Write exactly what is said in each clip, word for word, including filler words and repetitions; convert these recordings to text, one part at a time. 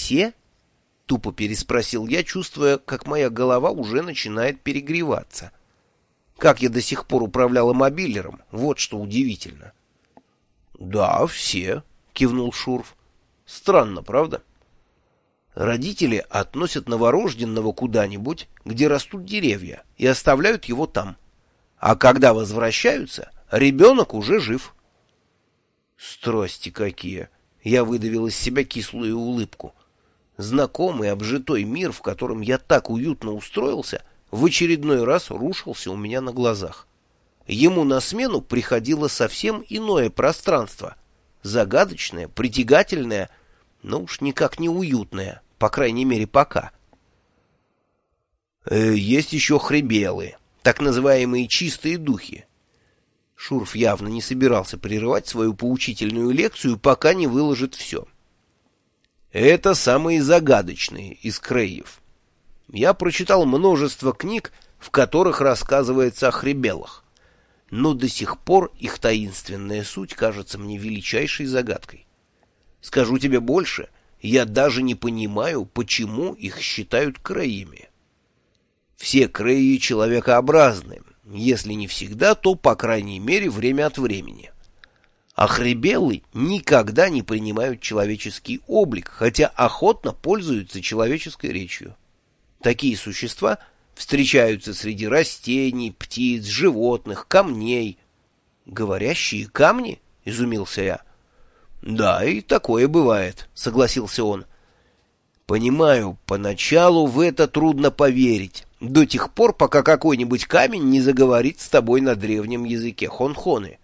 все?» — тупо переспросил я, чувствуя, как моя голова уже начинает перегреваться. Как я до сих пор управляла мобилером, вот что удивительно. «Да, все», — кивнул Шурф. «Странно, правда? Родители относят новорожденного куда-нибудь, где растут деревья, и оставляют его там. А когда возвращаются, ребенок уже жив». «Страсти какие!» — я выдавил из себя кислую улыбку. Знакомый обжитой мир, в котором я так уютно устроился, в очередной раз рушился у меня на глазах. Ему на смену приходило совсем иное пространство. Загадочное, притягательное, но уж никак не уютное, по крайней мере пока. Э, есть еще хребелы, так называемые чистые духи. Шурф явно не собирался прерывать свою поучительную лекцию, пока не выложит все. Это самые загадочные из крейев. Я прочитал множество книг, в которых рассказывается о хребелах, но до сих пор их таинственная суть кажется мне величайшей загадкой. Скажу тебе больше, я даже не понимаю, почему их считают креями. Все креи человекообразны, если не всегда, то, по крайней мере, время от времени. А хребелы никогда не принимают человеческий облик, хотя охотно пользуются человеческой речью. Такие существа встречаются среди растений, птиц, животных, камней. «Говорящие камни?» — изумился я. «Да, и такое бывает», — согласился он. «Понимаю, поначалу в это трудно поверить, до тех пор, пока какой-нибудь камень не заговорит с тобой на древнем языке хонхоны».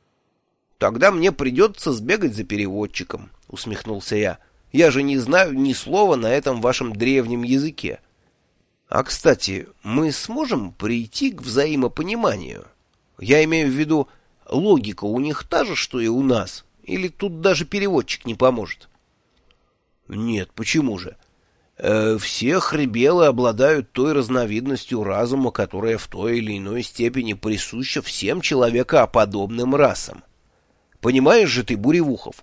«Тогда мне придется сбегать за переводчиком», — усмехнулся я. «Я же не знаю ни слова на этом вашем древнем языке. А, кстати, мы сможем прийти к взаимопониманию? Я имею в виду, логика у них та же, что и у нас, или тут даже переводчик не поможет?» «Нет, почему же? Э, все хребелы обладают той разновидностью разума, которая в той или иной степени присуща всем человекоподобным расам. Понимаешь же ты, Буревухов?»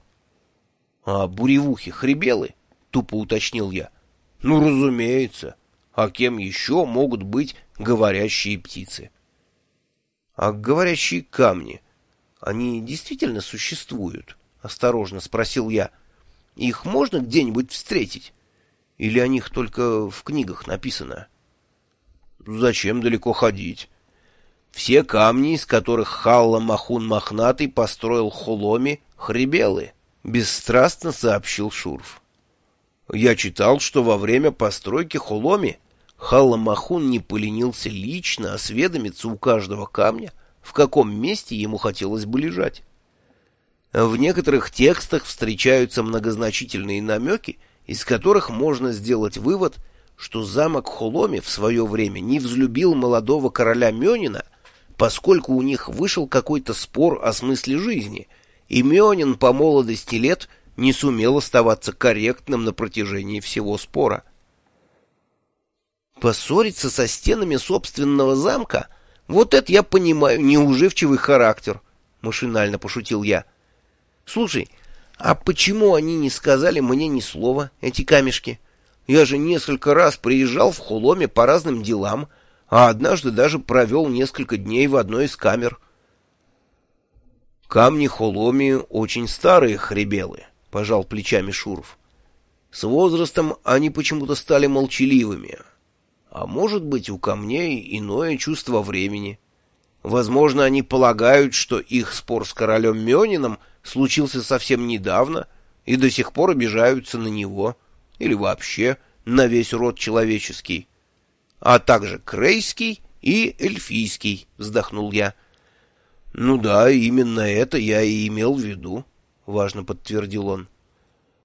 «А буревухи хребелы?» — тупо уточнил я. «Ну, разумеется. А кем еще могут быть говорящие птицы?» «А говорящие камни, они действительно существуют?» — осторожно спросил я. «Их можно где-нибудь встретить? Или о них только в книгах написано?» «Зачем далеко ходить? Все камни, из которых Халла-Махун Мохнатый построил Холоми, хребелы», — бесстрастно сообщил Шурф. «Я читал, что во время постройки Холоми Халла-Махун не поленился лично осведомиться у каждого камня, в каком месте ему хотелось бы лежать. В некоторых текстах встречаются многозначительные намеки, из которых можно сделать вывод, что замок Холоми в свое время не взлюбил молодого короля Мёнина, поскольку у них вышел какой-то спор о смысле жизни, и Мёнин по молодости лет не сумел оставаться корректным на протяжении всего спора. «Поссориться со стенами собственного замка? Вот это я понимаю, неуживчивый характер», — машинально пошутил я. «Слушай, а почему они не сказали мне ни слова, эти камешки? Я же несколько раз приезжал в Холоме по разным делам, а однажды даже провел несколько дней в одной из камер». «Камни Холоми очень старые хребелы», — пожал плечами Шурф. «С возрастом они почему-то стали молчаливыми. А может быть, у камней иное чувство времени. Возможно, они полагают, что их спор с королем Мёнином случился совсем недавно и до сих пор обижаются на него, или вообще на весь род человеческий. А также крейский и эльфийский», — вздохнул я. «Ну да, именно это я и имел в виду», — важно подтвердил он.